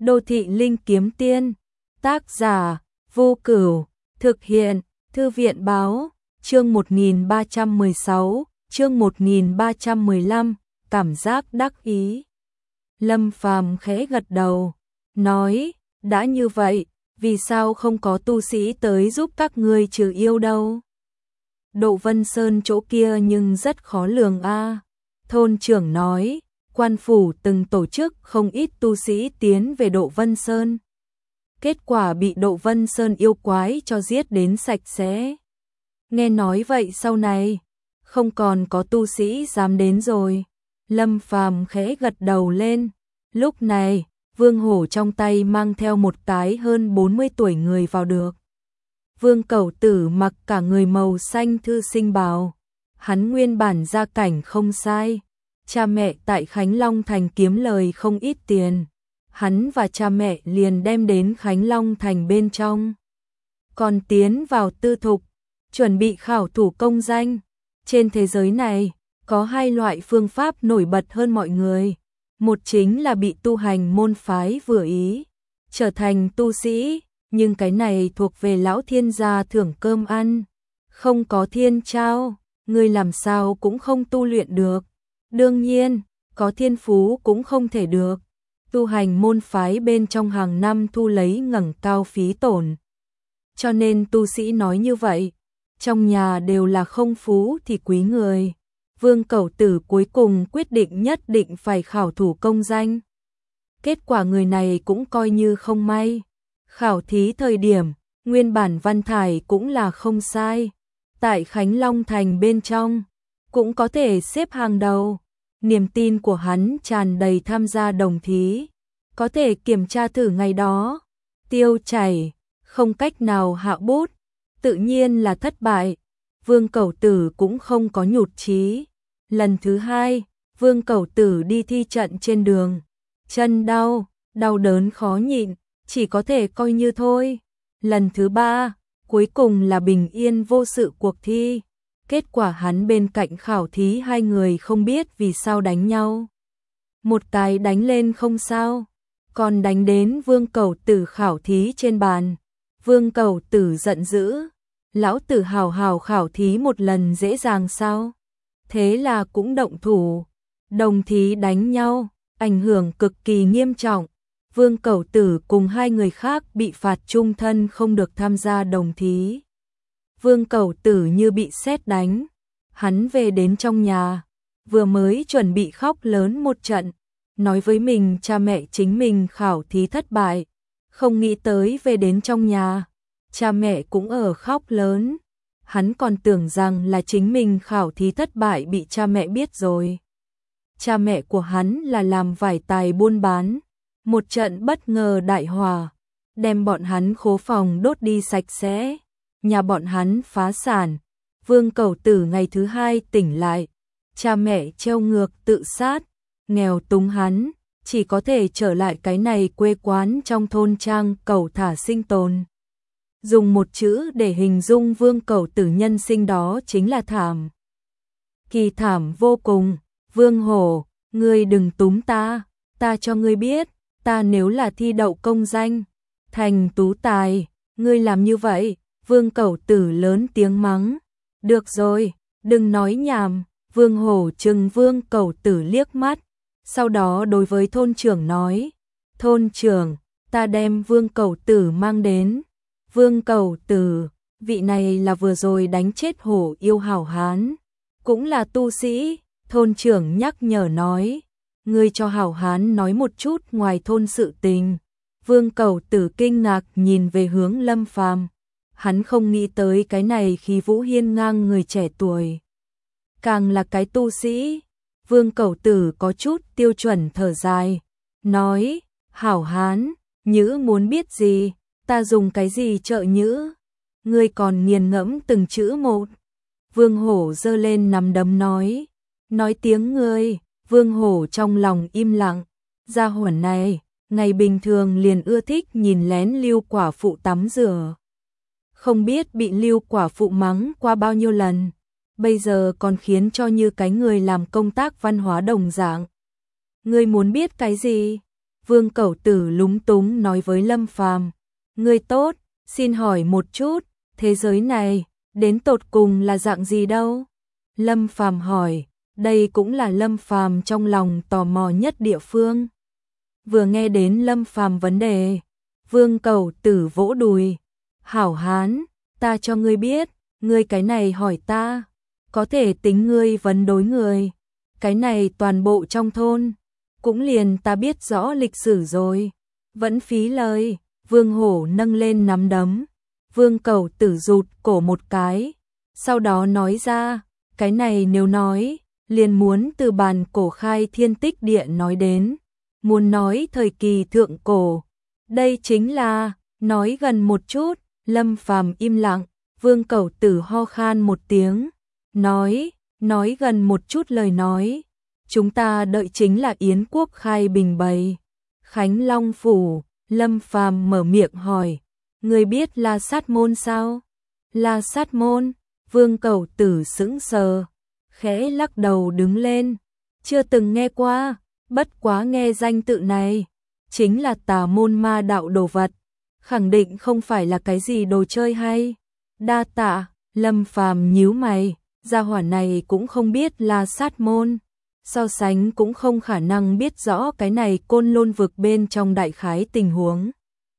Đô thị linh kiếm tiên, tác giả, Vô Cửu, thực hiện, Thư viện báo, chương 1316, chương 1315, cảm giác đắc ý. Lâm Phàm khẽ gật đầu, nói, đã như vậy, vì sao không có tu sĩ tới giúp các ngươi trừ yêu đâu? Độ Vân Sơn chỗ kia nhưng rất khó lường a. Thôn trưởng nói, quan phủ từng tổ chức không ít tu sĩ tiến về Độ Vân Sơn. Kết quả bị Độ Vân Sơn yêu quái cho giết đến sạch sẽ. Nghe nói vậy sau này, không còn có tu sĩ dám đến rồi. Lâm Phàm khẽ gật đầu lên. Lúc này, Vương Hổ trong tay mang theo một cái hơn 40 tuổi người vào được. Vương Cẩu Tử mặc cả người màu xanh thư sinh bào. Hắn nguyên bản gia cảnh không sai. Cha mẹ tại Khánh Long Thành kiếm lời không ít tiền. Hắn và cha mẹ liền đem đến Khánh Long Thành bên trong. Còn tiến vào tư thục, chuẩn bị khảo thủ công danh. Trên thế giới này, có hai loại phương pháp nổi bật hơn mọi người. Một chính là bị tu hành môn phái vừa ý, trở thành tu sĩ, nhưng cái này thuộc về lão thiên gia thưởng cơm ăn. Không có thiên trao, người làm sao cũng không tu luyện được. Đương nhiên, có thiên phú cũng không thể được. Tu hành môn phái bên trong hàng năm thu lấy ngẩng cao phí tổn. Cho nên tu sĩ nói như vậy, trong nhà đều là không phú thì quý người. Vương Cẩu Tử cuối cùng quyết định nhất định phải khảo thủ công danh. Kết quả người này cũng coi như không may. Khảo thí thời điểm, nguyên bản văn thải cũng là không sai. Tại Khánh Long Thành bên trong, cũng có thể xếp hàng đầu. Niềm tin của hắn tràn đầy tham gia đồng thí. Có thể kiểm tra thử ngày đó. Tiêu chảy, không cách nào hạ bút. Tự nhiên là thất bại. Vương Cẩu Tử cũng không có nhụt chí. Lần thứ hai, Vương Cẩu Tử đi thi trận trên đường. Chân đau, đau đớn khó nhịn, chỉ có thể coi như thôi. Lần thứ ba, cuối cùng là bình yên vô sự cuộc thi. Kết quả hắn bên cạnh khảo thí hai người không biết vì sao đánh nhau. Một cái đánh lên không sao, còn đánh đến Vương Cẩu Tử khảo thí trên bàn. Vương Cẩu Tử giận dữ, lão tử hào hào khảo thí một lần dễ dàng sao? Thế là cũng động thủ, đồng thí đánh nhau, ảnh hưởng cực kỳ nghiêm trọng. Vương Cẩu Tử cùng hai người khác bị phạt chung thân không được tham gia đồng thí. Vương Cẩu Tử như bị sét đánh, hắn về đến trong nhà, vừa mới chuẩn bị khóc lớn một trận, nói với mình cha mẹ chính mình khảo thí thất bại, không nghĩ tới về đến trong nhà, cha mẹ cũng ở khóc lớn. Hắn còn tưởng rằng là chính mình khảo thí thất bại bị cha mẹ biết rồi. Cha mẹ của hắn là làm vải tài buôn bán, một trận bất ngờ đại hỏa, đem bọn hắn khố phòng đốt đi sạch sẽ, nhà bọn hắn phá sản. Vương Cẩu Tử ngày thứ hai tỉnh lại, cha mẹ treo ngược tự sát, nghèo túng hắn, chỉ có thể trở lại cái này quê quán trong thôn trang cẩu thả sinh tồn. Dùng một chữ để hình dung Vương Cẩu Tử nhân sinh đó chính là thảm. Kỳ thảm vô cùng. Vương Hổ, ngươi đừng túm ta, ta cho ngươi biết, ta nếu là thi đậu công danh, thành tú tài, ngươi làm như vậy. Vương Cẩu Tử lớn tiếng mắng. Được rồi, đừng nói nhảm. Vương Hổ trừng Vương Cẩu Tử liếc mắt, sau đó đối với thôn trưởng nói, thôn trưởng, ta đem Vương Cẩu Tử mang đến. Vương Cẩu Tử, vị này là vừa rồi đánh chết hổ yêu hảo hán, cũng là tu sĩ. Thôn trưởng nhắc nhở nói, ngươi cho hảo hán nói một chút ngoài thôn sự tình. Vương Cẩu Tử kinh ngạc nhìn về hướng Lâm Phàm, hắn không nghĩ tới cái này khí vũ hiên ngang người trẻ tuổi, càng là cái tu sĩ. Vương Cẩu Tử có chút tiêu chuẩn thở dài, nói, hảo hán, nhữ muốn biết gì? Ta dùng cái gì trợ nhữ? Ngươi còn nghiền ngẫm từng chữ một. Vương Hổ giơ lên nắm đấm nói tiếng ngươi. Vương Hổ trong lòng im lặng, gia hỏa này, ngày bình thường liền ưa thích nhìn lén Lưu quả phụ tắm rửa. Không biết bị Lưu quả phụ mắng qua bao nhiêu lần, bây giờ còn khiến cho như cái người làm công tác văn hóa đồng dạng. Ngươi muốn biết cái gì? Vương Cẩu Tử lúng túng nói với Lâm Phàm, ngươi tốt, xin hỏi một chút, thế giới này, đến tột cùng là dạng gì đâu? Lâm Phàm hỏi, đây cũng là Lâm Phàm trong lòng tò mò nhất địa phương. Vừa nghe đến Lâm Phàm vấn đề, Vương Cẩu Tử vỗ đùi, hảo hán, ta cho ngươi biết, ngươi cái này hỏi ta, có thể tính ngươi vấn đối người, cái này toàn bộ trong thôn, cũng liền ta biết rõ lịch sử rồi, vẫn phí lời. Vương Hổ nâng lên nắm đấm, Vương Cẩu Tử rụt cổ một cái, sau đó nói ra, cái này nếu nói, liền muốn từ bàn cổ khai thiên tích địa nói đến, muốn nói thời kỳ thượng cổ, đây chính là, nói gần một chút. Lâm Phàm im lặng, Vương Cẩu Tử ho khan một tiếng, nói gần một chút lời nói, chúng ta đợi chính là Yến quốc khai bình bày, Khánh Long phủ. Lâm Phàm mở miệng hỏi, người biết La Sát Môn sao? La Sát Môn, Vương Cẩu Tử sững sờ, khẽ lắc đầu đứng lên, chưa từng nghe qua, bất quá nghe danh tự này, chính là tà môn ma đạo đồ vật, khẳng định không phải là cái gì đồ chơi hay. Đa tạ. Lâm Phàm nhíu mày, gia hỏa này cũng không biết La Sát Môn, so sánh cũng không khả năng biết rõ cái này Côn Lôn vực bên trong đại khái tình huống.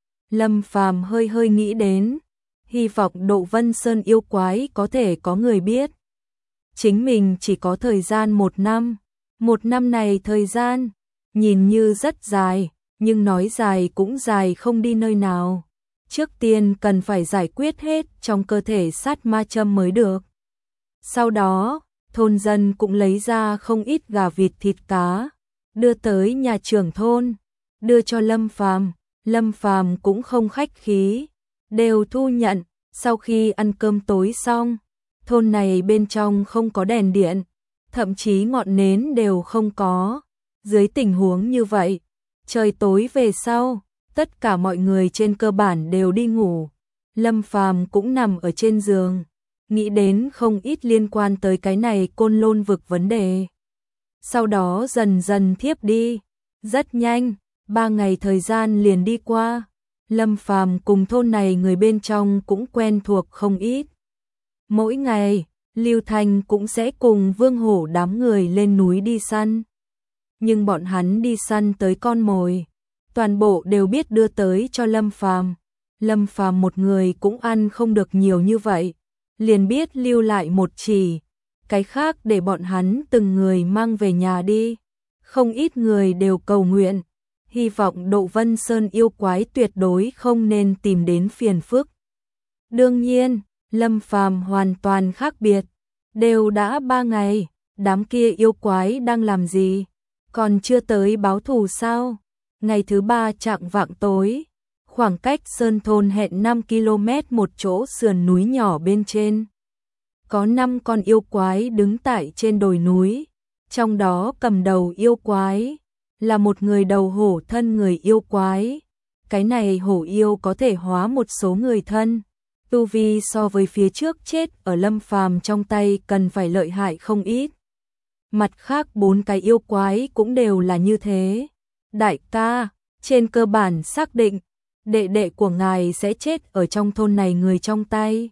Lâm Phàm hơi nghĩ đến, hy vọng Độ Vân Sơn yêu quái có thể có người biết. Chính mình chỉ có thời gian 1 năm, 1 năm này thời gian, nhìn như rất dài, nhưng nói dài cũng dài không đi nơi nào. Trước tiên cần phải giải quyết hết trong cơ thể sát ma châm mới được. Sau đó, thôn dân cũng lấy ra không ít gà vịt thịt cá, đưa tới nhà trưởng thôn, đưa cho Lâm Phàm. Lâm Phàm cũng không khách khí, đều thu nhận. Sau khi ăn cơm tối xong, thôn này bên trong không có đèn điện, thậm chí ngọn nến đều không có. Dưới tình huống như vậy, trời tối về sau, tất cả mọi người trên cơ bản đều đi ngủ. Lâm Phàm cũng nằm ở trên giường, nghĩ đến không ít liên quan tới cái này Côn Lôn vực vấn đề. Sau đó dần dần thiếp đi, rất nhanh, 3 ngày thời gian liền đi qua. Lâm Phàm cùng thôn này người bên trong cũng quen thuộc không ít. Mỗi ngày, Lưu Thanh cũng sẽ cùng Vương Hổ đám người lên núi đi săn. Nhưng bọn hắn đi săn tới con mồi, toàn bộ đều biết đưa tới cho Lâm Phàm. Lâm Phàm một người cũng ăn không được nhiều như vậy, liền biết lưu lại một chỉ, cái khác để bọn hắn từng người mang về nhà đi. Không ít người đều cầu nguyện, hy vọng Độ Vân Sơn yêu quái tuyệt đối không nên tìm đến phiền phức. Đương nhiên, Lâm Phàm hoàn toàn khác biệt, đều đã 3 ngày, đám kia yêu quái đang làm gì? Còn chưa tới báo thù sao? Ngày thứ 3 chạng vạng tối, khoảng cách Sơn Thôn hẹn 5 km một chỗ sườn núi nhỏ bên trên. Có 5 con yêu quái đứng tại trên đồi núi, trong đó cầm đầu yêu quái là một người đầu hổ thân người yêu quái. Cái này hổ yêu có thể hóa một số người thân, tu vi so với phía trước chết ở Lâm Phàm trong tay cần phải lợi hại không ít. Mặt khác 4 cái yêu quái cũng đều là như thế. Đại ca, trên cơ bản xác định, đệ đệ của ngài sẽ chết ở trong thôn này người trong tay.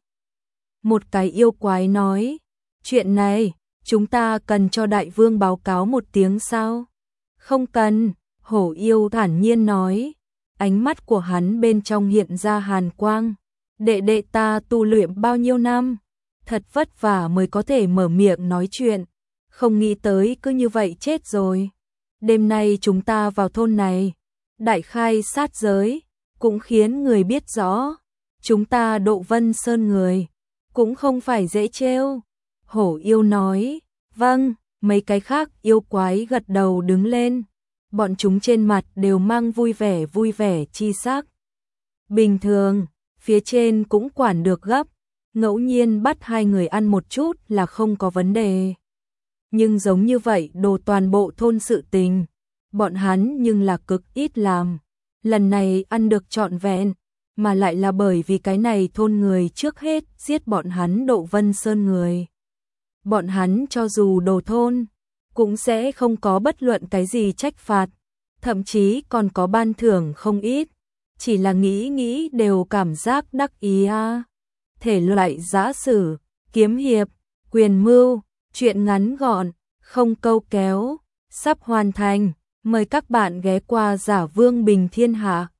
Một cái yêu quái nói, chuyện này, chúng ta cần cho đại vương báo cáo một tiếng sao? Không cần, hổ yêu thản nhiên nói, ánh mắt của hắn bên trong hiện ra hàn quang. Đệ đệ ta tu luyện bao nhiêu năm, thật vất vả mới có thể mở miệng nói chuyện, không nghĩ tới cứ như vậy chết rồi. Đêm nay chúng ta vào thôn này, đại khai sát giới, cũng khiến người biết rõ, chúng ta Độ Vân Sơn người, cũng không phải dễ trêu. Hổ yêu nói, vâng, mấy cái khác yêu quái gật đầu đứng lên, bọn chúng trên mặt đều mang vui vẻ chi sắc. Bình thường, phía trên cũng quản được gấp, ngẫu nhiên bắt 2 người ăn một chút là không có vấn đề. Nhưng giống như vậy đồ toàn bộ thôn sự tình, bọn hắn nhưng là cực ít làm. Lần này ăn được trọn vẹn, mà lại là bởi vì cái này thôn người trước hết giết bọn hắn Độ Vân Sơn người. Bọn hắn cho dù đồ thôn, cũng sẽ không có bất luận cái gì trách phạt. thậm chí còn có ban thưởng không ít, chỉ là nghĩ đều cảm giác đắc ý a. Thể loại giã sử, kiếm hiệp, quyền mưu, truyện ngắn gọn, không câu kéo, sắp hoàn thành, mời các bạn ghé qua Giả Vương Bình Thiên Hạ.